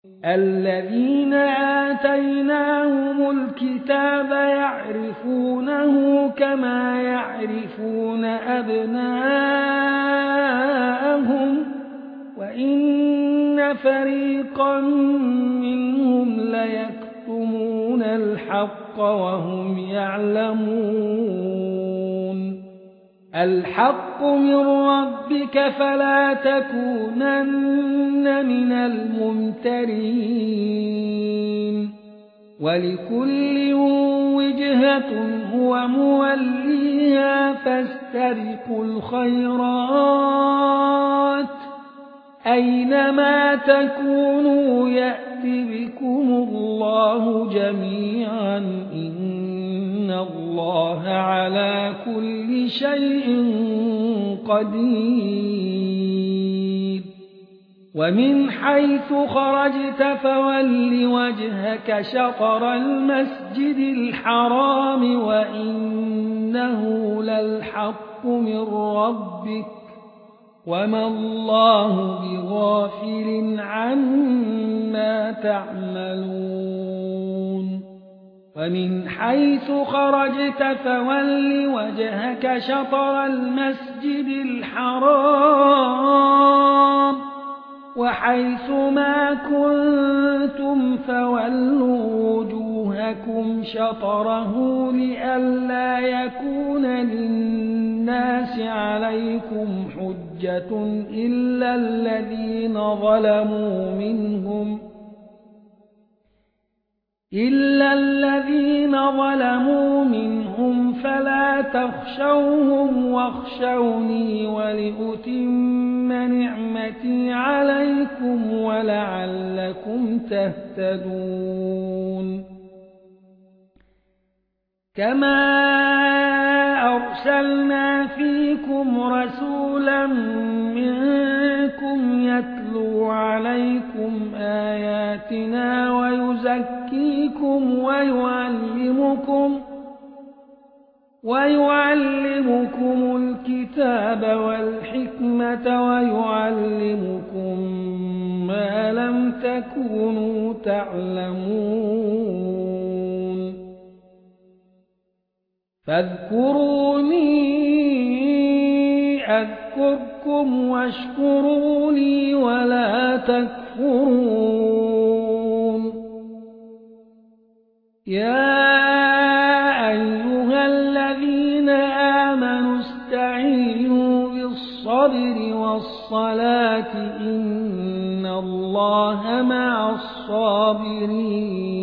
الذين آتيناهم الكتاب يعرفونه كما يعرفون أبناءهم وإن فريقا منهم ليكتمون الحق وهم يعلمون الحق من ربك فلا تكونن من الممترين ولكل وجهة هو موليها فاستبقوا الخيرات أينما تكونوا يأت بكم الله جميعا إن الله على كل شيء قدير ومن حيث خرجت فول وجهك شطر المسجد الحرام وإنه للحق من ربك وما الله بغافل عما تعملون ومن حيث خرجت فول وجهك شطر المسجد الحرام وحيث ما كنتم فولوا وجوهكم شطره لئلا يكون للناس عليكم حجة إلا الذين ظلموا منهم فلا تخشوهم واخشوني ولأتم نعمتي عليكم ولعلكم تهتدون كما أرسلنا فيكم رسولا منكم يتلو عليكم آياتنا ويزكيكم ويعلمكم الكتاب والحكمة ويعلمكم ما لم تكونوا تعلمون فاذكروني أذكركم واشكروا لي ولا تكفرون يا أيها الذين آمنوا استعينوا بالصبر والصلاة إن الله مع الصابرين